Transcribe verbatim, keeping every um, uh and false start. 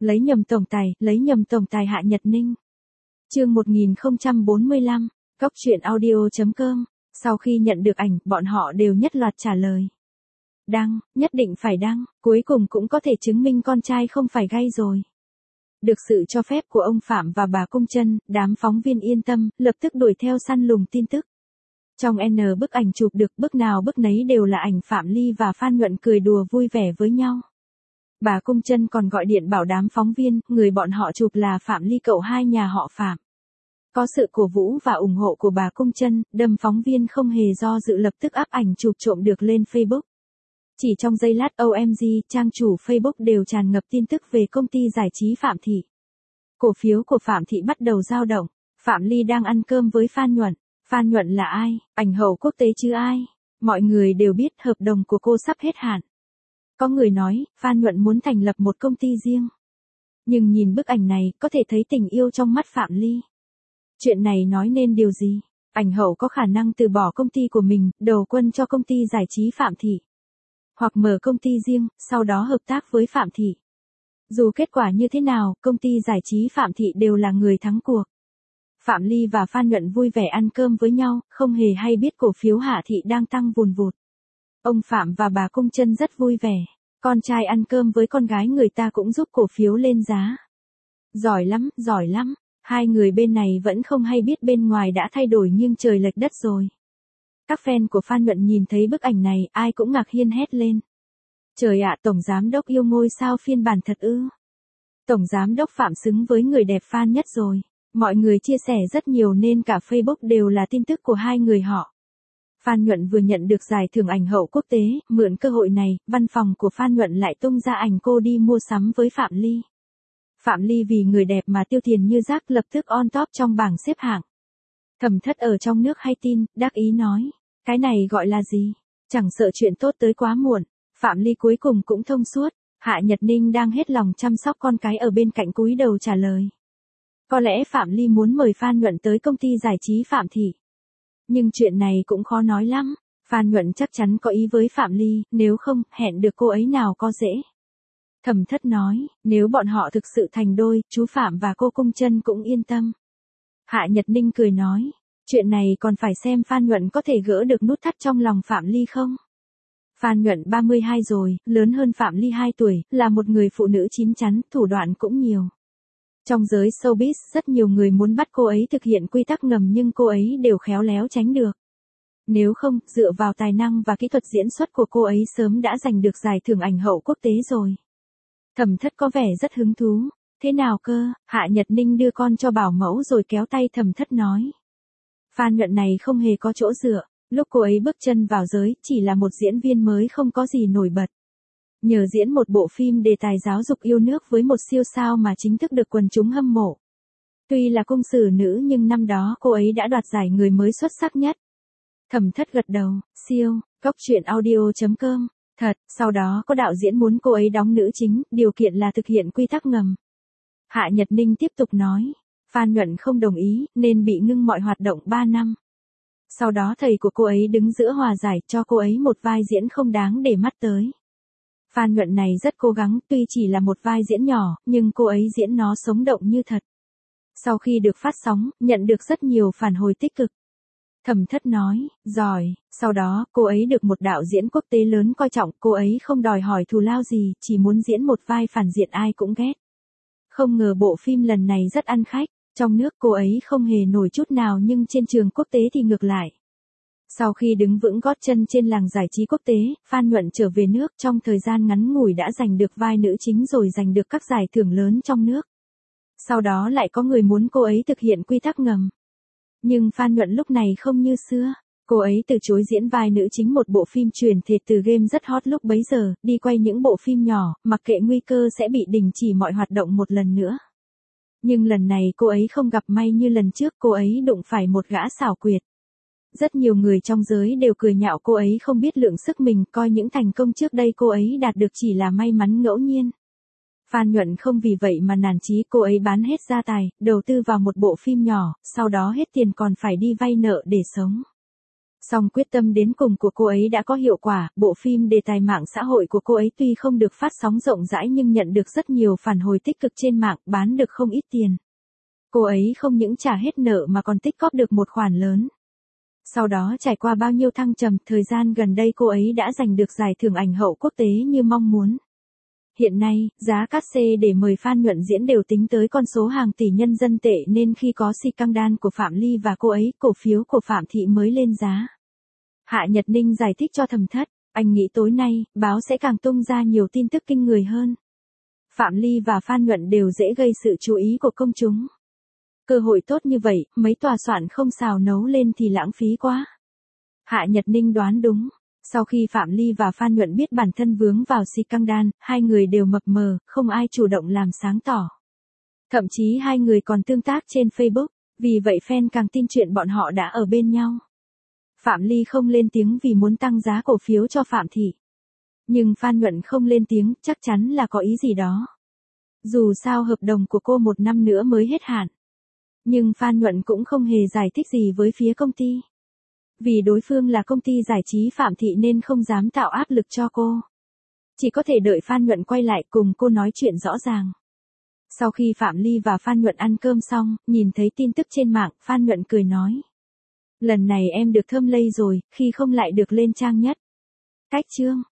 Lấy nhầm tổng tài, lấy nhầm tổng tài Hạ Nhật Ninh. Chương một nghìn không trăm bốn mươi lăm, Cóc truyện audio chấm com. Sau khi nhận được ảnh, bọn họ đều nhất loạt trả lời. Đăng, nhất định phải đăng, cuối cùng cũng có thể chứng minh con trai không phải gay rồi. Được sự cho phép của ông Phạm và bà Cung Trân, đám phóng viên yên tâm, lập tức đuổi theo săn lùng tin tức. Trong N bức ảnh chụp được, bức nào bức nấy đều là ảnh Phạm Ly và Phan Nhuận cười đùa vui vẻ với nhau. Bà Cung Trân còn gọi điện bảo đám phóng viên, người bọn họ chụp là Phạm Ly cậu hai nhà họ Phạm. Có sự cổ vũ và ủng hộ của bà Cung Trân, đâm phóng viên không hề do dự lập tức up ảnh chụp trộm được lên Facebook. Chỉ trong giây lát O M G, trang chủ Facebook đều tràn ngập tin tức về công ty giải trí Phạm Thị. Cổ phiếu của Phạm Thị bắt đầu dao động. Phạm Ly đang ăn cơm với Phan Nhuận. Phan Nhuận là ai? Ảnh hậu quốc tế chứ ai? Mọi người đều biết hợp đồng của cô sắp hết hạn. Có người nói, Phan Nhuận muốn thành lập một công ty riêng. Nhưng nhìn bức ảnh này, có thể thấy tình yêu trong mắt Phạm Ly. Chuyện này nói nên điều gì? Ảnh hậu có khả năng từ bỏ công ty của mình, đầu quân cho công ty giải trí Phạm Thị. Hoặc mở công ty riêng, sau đó hợp tác với Phạm Thị. Dù kết quả như thế nào, công ty giải trí Phạm Thị đều là người thắng cuộc. Phạm Ly và Phan Nhuận vui vẻ ăn cơm với nhau, không hề hay biết cổ phiếu Hạ Thị đang tăng vùn vụt. Ông Phạm và bà Cung Trân rất vui vẻ. Con trai ăn cơm với con gái người ta cũng giúp cổ phiếu lên giá. Giỏi lắm, giỏi lắm. Hai người bên này vẫn không hay biết bên ngoài đã thay đổi nghiêng trời lệch đất rồi. Các fan của Phan Nhuận nhìn thấy bức ảnh này, ai cũng ngạc nhiên hét lên. Trời ạ, Tổng Giám Đốc yêu ngôi sao phiên bản thật ư. Tổng Giám Đốc Phạm xứng với người đẹp fan nhất rồi. Mọi người chia sẻ rất nhiều nên cả Facebook đều là tin tức của hai người họ. Phan Nhuận vừa nhận được giải thưởng ảnh hậu quốc tế, mượn cơ hội này, văn phòng của Phan Nhuận lại tung ra ảnh cô đi mua sắm với Phạm Ly. Phạm Ly vì người đẹp mà tiêu tiền như rác lập tức on top trong bảng xếp hạng. Thẩm Thất ở trong nước hay tin, đắc ý nói, cái này gọi là gì? Chẳng sợ chuyện tốt tới quá muộn. Phạm Ly cuối cùng cũng thông suốt. Hạ Nhật Ninh đang hết lòng chăm sóc con cái ở bên cạnh cúi đầu trả lời. Có lẽ Phạm Ly muốn mời Phan Nhuận tới công ty giải trí Phạm Thị. Nhưng chuyện này cũng khó nói lắm. Phan Nhuận chắc chắn có ý với Phạm Ly, nếu không, hẹn được cô ấy nào có dễ. Thẩm Thất nói, nếu bọn họ thực sự thành đôi, chú Phạm và cô Cung Trân cũng yên tâm. Hạ Nhật Ninh cười nói, chuyện này còn phải xem Phan Nhuận có thể gỡ được nút thắt trong lòng Phạm Ly không. Phan Nhuận ba mươi hai rồi, lớn hơn Phạm Ly hai tuổi, là một người phụ nữ chín chắn, thủ đoạn cũng nhiều. Trong giới showbiz, rất nhiều người muốn bắt cô ấy thực hiện quy tắc ngầm nhưng cô ấy đều khéo léo tránh được. Nếu không, dựa vào tài năng và kỹ thuật diễn xuất của cô ấy sớm đã giành được giải thưởng ảnh hậu quốc tế rồi. Thẩm Thất có vẻ rất hứng thú. Thế nào cơ? Hạ Nhật Ninh đưa con cho bảo mẫu rồi kéo tay Thẩm Thất nói. Phan Nhuận này không hề có chỗ dựa. Lúc cô ấy bước chân vào giới, chỉ là một diễn viên mới không có gì nổi bật. Nhờ diễn một bộ phim đề tài giáo dục yêu nước với một siêu sao mà chính thức được quần chúng hâm mộ. Tuy là cung sử nữ nhưng năm đó cô ấy đã đoạt giải người mới xuất sắc nhất. Thẩm Thất gật đầu, siêu, Cóc truyện audio chấm com. Thật, sau đó có đạo diễn muốn cô ấy đóng nữ chính, điều kiện là thực hiện quy tắc ngầm. Hạ Nhật Ninh tiếp tục nói, Phan Nhuận không đồng ý, nên bị ngưng mọi hoạt động ba năm. Sau đó thầy của cô ấy đứng giữa hòa giải cho cô ấy một vai diễn không đáng để mắt tới. Phan Nhuận này rất cố gắng, tuy chỉ là một vai diễn nhỏ, nhưng cô ấy diễn nó sống động như thật. Sau khi được phát sóng, nhận được rất nhiều phản hồi tích cực. Thẩm Thất nói, giỏi, sau đó, cô ấy được một đạo diễn quốc tế lớn coi trọng, cô ấy không đòi hỏi thù lao gì, chỉ muốn diễn một vai phản diện ai cũng ghét. Không ngờ bộ phim lần này rất ăn khách, trong nước cô ấy không hề nổi chút nào nhưng trên trường quốc tế thì ngược lại. Sau khi đứng vững gót chân trên làng giải trí quốc tế, Phan Nhuận trở về nước trong thời gian ngắn ngủi đã giành được vai nữ chính rồi giành được các giải thưởng lớn trong nước. Sau đó lại có người muốn cô ấy thực hiện quy tắc ngầm. Nhưng Phan Nhuận lúc này không như xưa. Cô ấy từ chối diễn vai nữ chính một bộ phim truyền thể từ game rất hot lúc bấy giờ, đi quay những bộ phim nhỏ, mặc kệ nguy cơ sẽ bị đình chỉ mọi hoạt động một lần nữa. Nhưng lần này cô ấy không gặp may như lần trước, cô ấy đụng phải một gã xảo quyệt. Rất nhiều người trong giới đều cười nhạo cô ấy không biết lượng sức mình, coi những thành công trước đây cô ấy đạt được chỉ là may mắn ngẫu nhiên. Phan Nhuận không vì vậy mà nản chí, cô ấy bán hết gia tài, đầu tư vào một bộ phim nhỏ, sau đó hết tiền còn phải đi vay nợ để sống. Song quyết tâm đến cùng của cô ấy đã có hiệu quả, bộ phim đề tài mạng xã hội của cô ấy tuy không được phát sóng rộng rãi nhưng nhận được rất nhiều phản hồi tích cực trên mạng, bán được không ít tiền. Cô ấy không những trả hết nợ mà còn tích cóp được một khoản lớn. Sau đó trải qua bao nhiêu thăng trầm, thời gian gần đây cô ấy đã giành được giải thưởng ảnh hậu quốc tế như mong muốn. Hiện nay, giá cát xê để mời Phan Nhuận diễn đều tính tới con số hàng tỷ nhân dân tệ nên khi có scandal của Phạm Ly và cô ấy, cổ phiếu của Phạm Thị mới lên giá. Hạ Nhật Ninh giải thích cho Thẩm Thất, anh nghĩ tối nay, báo sẽ càng tung ra nhiều tin tức kinh người hơn. Phạm Ly và Phan Nhuận đều dễ gây sự chú ý của công chúng. Cơ hội tốt như vậy, mấy tòa soạn không xào nấu lên thì lãng phí quá. Hạ Nhật Ninh đoán đúng. Sau khi Phạm Ly và Phan Nhuận biết bản thân vướng vào scandal, hai người đều mập mờ, không ai chủ động làm sáng tỏ. Thậm chí hai người còn tương tác trên Facebook, vì vậy fan càng tin chuyện bọn họ đã ở bên nhau. Phạm Ly không lên tiếng vì muốn tăng giá cổ phiếu cho Phạm Thị. Nhưng Phan Nhuận không lên tiếng, chắc chắn là có ý gì đó. Dù sao hợp đồng của cô một năm nữa mới hết hạn. Nhưng Phan Nhuận cũng không hề giải thích gì với phía công ty. Vì đối phương là công ty giải trí Phạm Thị nên không dám tạo áp lực cho cô. Chỉ có thể đợi Phan Nhuận quay lại cùng cô nói chuyện rõ ràng. Sau khi Phạm Ly và Phan Nhuận ăn cơm xong, nhìn thấy tin tức trên mạng, Phan Nhuận cười nói. Lần này em được thơm lây rồi, khi không lại được lên trang nhất. Cách chương.